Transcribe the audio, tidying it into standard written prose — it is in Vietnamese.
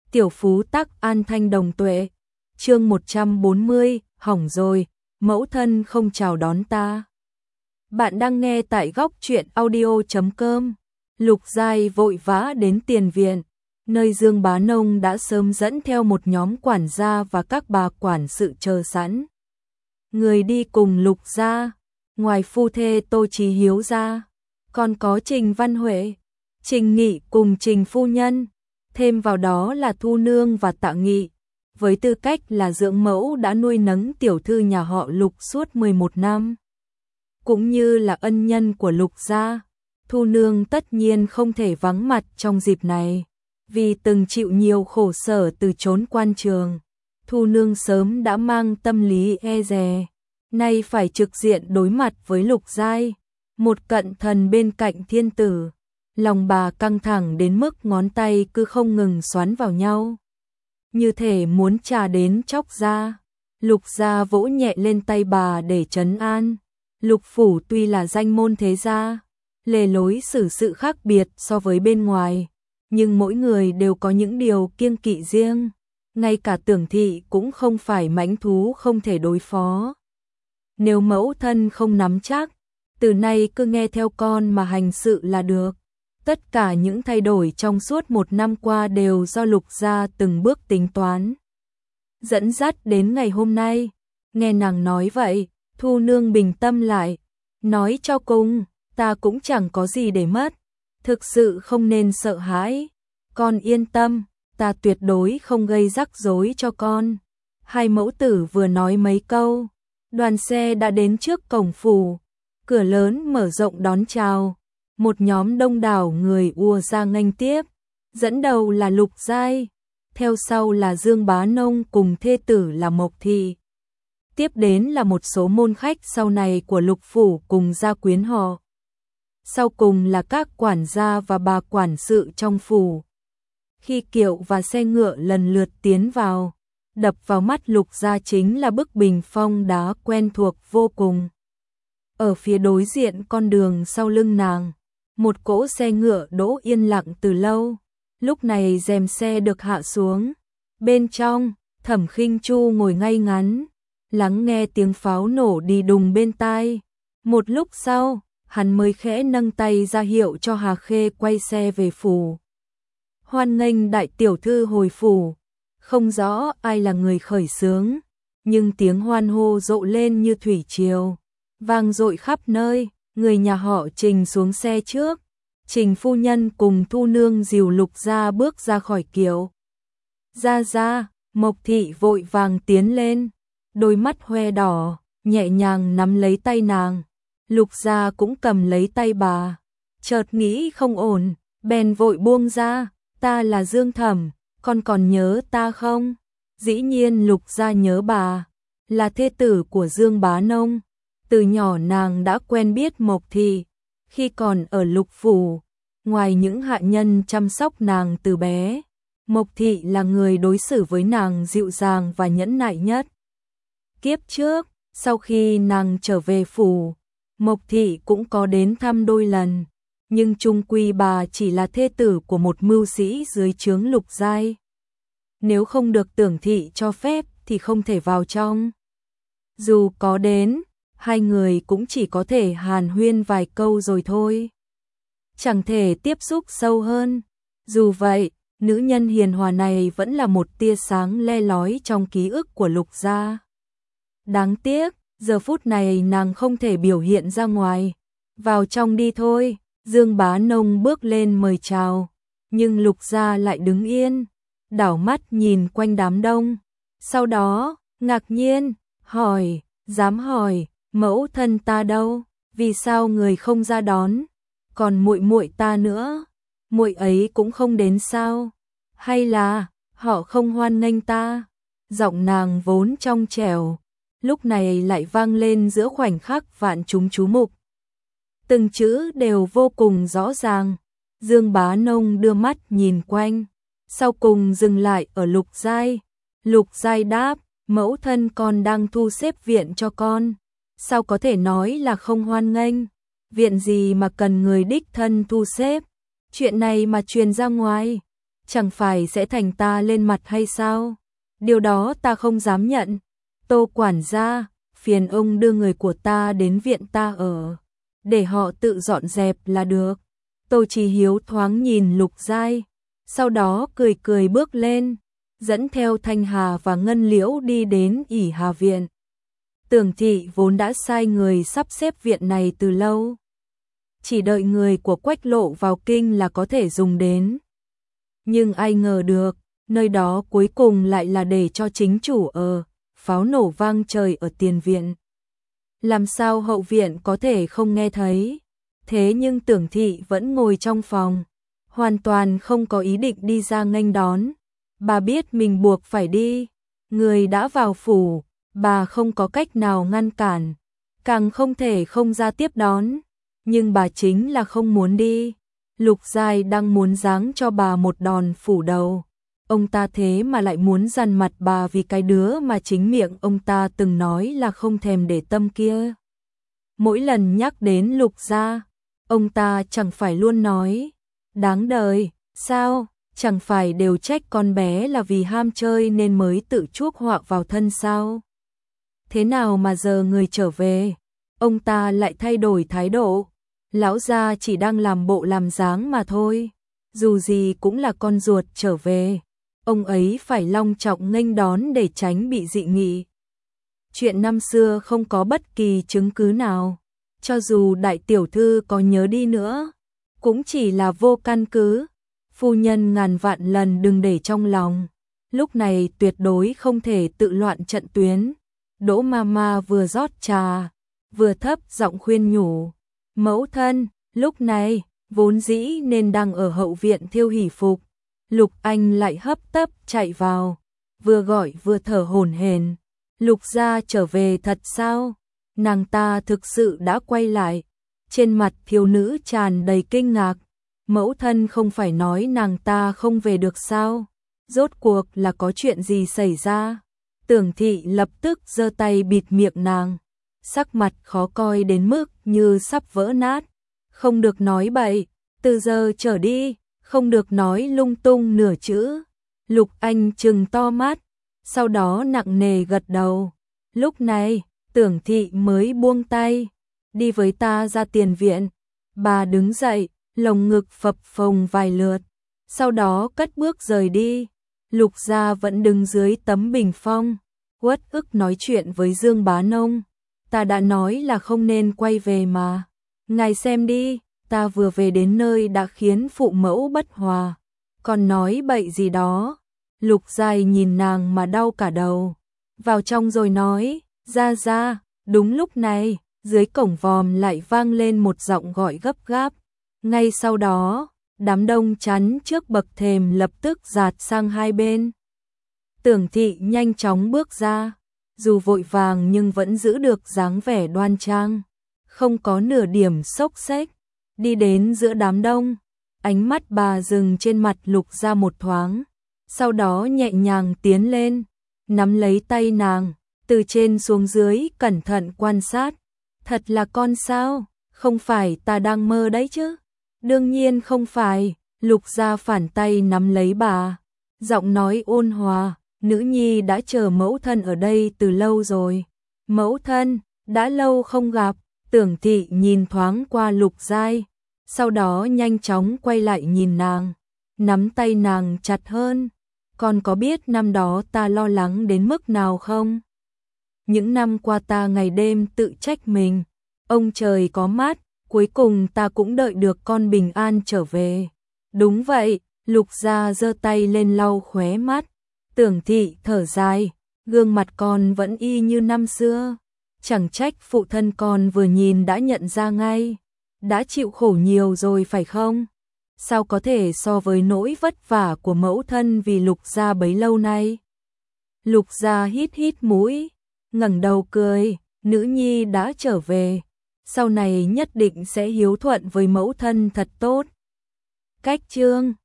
Tiểu phú tắc an thanh đồng tuệ. Chương 140, hỏng rồi, mẫu thân không chào đón ta. Bạn đang nghe tại góc truyện audio.com. Lục Giai vội vã đến tiền viện, nơi Dương Bá Nông đã sớm dẫn theo một nhóm quản gia và các bà quản sự chờ sẵn. Người đi cùng Lục gia, ngoài phu thê Tô Chí Hiếu ra, còn có Trình Văn Huệ, Trình Nghị cùng Trình phu nhân, thêm vào đó là Thu Nương và Tạ Nghị, với tư cách là dưỡng mẫu đã nuôi nấng tiểu thư nhà họ Lục suốt 11 năm. Cũng như là ân nhân của Lục gia, Thu Nương tất nhiên không thể vắng mặt trong dịp này, vì từng chịu nhiều khổ sở từ chốn quan trường. Thu Nương sớm đã mang tâm lý e dè, nay phải trực diện đối mặt với Lục Giai, một cận thần bên cạnh thiên tử. Lòng bà căng thẳng đến mức ngón tay cứ không ngừng xoắn vào nhau, như thể muốn trà đến chóc ra. Lục gia vỗ nhẹ lên tay bà để trấn an. Lục phủ tuy là danh môn thế gia, lề lối xử sự khác biệt so với bên ngoài, nhưng mỗi người đều có những điều kiêng kỵ riêng, ngay cả Tưởng thị cũng không phải mãnh thú không thể đối phó. Nếu mẫu thân không nắm chắc, từ nay cứ nghe theo con mà hành sự là được. Tất cả những thay đổi trong suốt 1 năm qua đều do Lục gia từng bước tính toán, dẫn dắt đến ngày hôm nay. Nghe nàng nói vậy, Thu Nương bình tâm lại, nói cho cùng, ta cũng chẳng có gì để mất, thực sự không nên sợ hãi, con yên tâm, ta tuyệt đối không gây rắc rối cho con. Hai mẫu tử vừa nói mấy câu, đoàn xe đã đến trước cổng phủ, cửa lớn mở rộng đón chào. Một nhóm đông đảo người ùa ra nghênh tiếp, dẫn đầu là Lục Giai, theo sau là Dương Bá Nông cùng thê tử là Mộc Thị. Tiếp đến là một số môn khách sau này của Lục phủ cùng gia quyến họ. Sau cùng là các quản gia và bà quản sự trong phủ. Khi kiệu và xe ngựa lần lượt tiến vào, đập vào mắt Lục gia chính là bức bình phong đá quen thuộc vô cùng. Ở phía đối diện con đường sau lưng nàng, một cỗ xe ngựa đỗ yên lặng từ lâu, lúc này rèm xe được hạ xuống. Bên trong, Thẩm Khinh Chu ngồi ngay ngắn, lắng nghe tiếng pháo nổ đi đùng bên tai. Một lúc sau, hắn mới khẽ nâng tay ra hiệu cho Hà Khê quay xe về phủ. Hoan nghênh đại tiểu thư hồi phủ. Không rõ ai là người khởi xướng, nhưng tiếng hoan hô rộ lên như thủy triều, vang dội khắp nơi. Người nhà họ Trình xuống xe trước, Trình phu nhân cùng Thu Nương dìu Lục gia bước ra khỏi kiệu. Ra, Mộc Thị vội vàng tiến lên, đôi mắt hoe đỏ, nhẹ nhàng nắm lấy tay nàng. Lục gia cũng cầm lấy tay bà, chợt nghĩ không ổn, bèn vội buông ra. Ta là Dương Thẩm, con còn nhớ ta không? Dĩ nhiên Lục gia nhớ bà, là thê tử của Dương Bá Nông. Từ nhỏ nàng đã quen biết Mộc Thị, khi còn ở Lục phủ, ngoài những hạ nhân chăm sóc nàng từ bé, Mộc Thị là người đối xử với nàng dịu dàng và nhẫn nại nhất. Kiếp trước, sau khi nàng trở về phủ, Mộc Thị cũng có đến thăm đôi lần, nhưng chung quy bà chỉ là thê tử của một mưu sĩ dưới trướng Lục Giai. Nếu không được Tưởng thị cho phép thì không thể vào trong. Dù có đến, hai người cũng chỉ có thể hàn huyên vài câu rồi thôi, chẳng thể tiếp xúc sâu hơn. Dù vậy, nữ nhân hiền hòa này vẫn là một tia sáng le lói trong ký ức của Lục gia. Đáng tiếc, giờ phút này nàng không thể biểu hiện ra ngoài. Vào trong đi thôi, Dương Bá Nông bước lên mời chào, nhưng Lục gia lại đứng yên, đảo mắt nhìn quanh đám đông. Sau đó, ngạc nhiên, hỏi, dám hỏi, mẫu thân ta đâu? Vì sao người không ra đón? Còn muội muội ta nữa, muội ấy cũng không đến sao? Hay là họ không hoan nghênh ta? Giọng nàng vốn trong trẻo, lúc này lại vang lên giữa khoảnh khắc vạn chúng chú mục. Từng chữ đều vô cùng rõ ràng. Dương Bá Nông đưa mắt nhìn quanh, sau cùng dừng lại ở Lục Giai. Lục Giai đáp, mẫu thân con đang thu xếp viện cho con, sao có thể nói là không hoan nghênh? Viện gì mà cần người đích thân thu xếp? Chuyện này mà truyền ra ngoài, chẳng phải sẽ thành ta lên mặt hay sao? Điều đó ta không dám nhận. Tô quản gia, phiền ông đưa người của ta đến viện ta ở, để họ tự dọn dẹp là được. Tô Chí Hiếu thoáng nhìn Lục Giai, sau đó cười cười bước lên, dẫn theo Thanh Hà và Ngân Liễu đi đến ỷ Hà viện. Tưởng thị vốn đã sai người sắp xếp viện này từ lâu, chỉ đợi người của Quách Lộ vào kinh là có thể dùng đến. Nhưng ai ngờ được, nơi đó cuối cùng lại là để cho chính chủ ở, pháo nổ vang trời ở tiền viện. Làm sao hậu viện có thể không nghe thấy? Thế nhưng Tưởng thị vẫn ngồi trong phòng, hoàn toàn không có ý định đi ra nghênh đón. Bà biết mình buộc phải đi, người đã vào phủ, bà không có cách nào ngăn cản, càng không thể không ra tiếp đón. Nhưng bà chính là không muốn đi. Lục Giai đang muốn giáng cho bà một đòn phủ đầu. Ông ta thế mà lại muốn dằn mặt bà vì cái đứa mà chính miệng ông ta từng nói là không thèm để tâm kia. Mỗi lần nhắc đến Lục gia, ông ta chẳng phải luôn nói, đáng đời, sao, chẳng phải đều trách con bé là vì ham chơi nên mới tự chuốc họa vào thân sao? Thế nào mà giờ người trở về, ông ta lại thay đổi thái độ? Lão gia chỉ đang làm bộ làm dáng mà thôi, dù gì cũng là con ruột trở về, ông ấy phải long trọng nghênh đón để tránh bị dị nghị. Chuyện năm xưa không có bất kỳ chứng cứ nào, cho dù đại tiểu thư có nhớ đi nữa, cũng chỉ là vô căn cứ. Phu nhân ngàn vạn lần đừng để trong lòng, lúc này tuyệt đối không thể tự loạn trận tuyến. Đỗ Mama vừa rót trà, vừa thấp giọng khuyên nhủ. Mẫu thân, lúc này, vốn dĩ nên đang ở hậu viện thiêu hỷ phục. Lục Anh lại hấp tấp chạy vào, vừa gọi vừa thở hổn hển. Lục gia trở về thật sao? Nàng ta thực sự đã quay lại. Trên mặt thiếu nữ tràn đầy kinh ngạc. Mẫu thân không phải nói nàng ta không về được sao? Rốt cuộc là có chuyện gì xảy ra? Tưởng thị lập tức giơ tay bịt miệng nàng, sắc mặt khó coi đến mức như sắp vỡ nát. Không được nói bậy, từ giờ trở đi, không được nói lung tung nửa chữ. Lục Anh trừng to mắt, sau đó nặng nề gật đầu. Lúc này, Tưởng thị mới buông tay, đi với ta ra tiền viện. Bà đứng dậy, lồng ngực phập phồng vài lượt, sau đó cất bước rời đi. Lục gia vẫn đứng dưới tấm bình phong, uất ức nói chuyện với Dương Bá Nông. Ta đã nói là không nên quay về mà. Ngài xem đi, ta vừa về đến nơi đã khiến phụ mẫu bất hòa, còn nói bậy gì đó. Lục Giai nhìn nàng mà đau cả đầu, vào trong rồi nói, ra ra. Đúng lúc này, dưới cổng vòm lại vang lên một giọng gọi gấp gáp. Ngay sau đó, đám đông chắn trước bậc thềm lập tức dạt sang hai bên. Tưởng thị nhanh chóng bước ra, dù vội vàng nhưng vẫn giữ được dáng vẻ đoan trang, không có nửa điểm xốc xếch. Đi đến giữa đám đông, ánh mắt bà dừng trên mặt Lục Gia một thoáng, sau đó nhẹ nhàng tiến lên, nắm lấy tay nàng, từ trên xuống dưới cẩn thận quan sát. Thật là con sao? Không phải ta đang mơ đấy chứ? Đương nhiên không phải. Lục Gia phản tay nắm lấy bà, giọng nói ôn hòa, nữ nhi đã chờ mẫu thân ở đây từ lâu rồi. Mẫu thân, đã lâu không gặp. Tưởng thị nhìn thoáng qua Lục Giai, sau đó nhanh chóng quay lại nhìn nàng, nắm tay nàng chặt hơn. Con có biết năm đó ta lo lắng đến mức nào không? Những năm qua ta ngày đêm tự trách mình, ông trời có mắt, cuối cùng ta cũng đợi được con bình an trở về. Đúng vậy. Lục Gia giơ tay lên lau khóe mắt. Tưởng thị thở dài, gương mặt con vẫn y như năm xưa. Chẳng trách phụ thân con vừa nhìn đã nhận ra ngay. Đã chịu khổ nhiều rồi phải không? Sao có thể so với nỗi vất vả của mẫu thân vì Lục Gia bấy lâu nay? Lục Gia hít hít mũi, ngẩng đầu cười, nữ nhi đã trở về, sau này nhất định sẽ hiếu thuận với mẫu thân thật tốt. Cách chương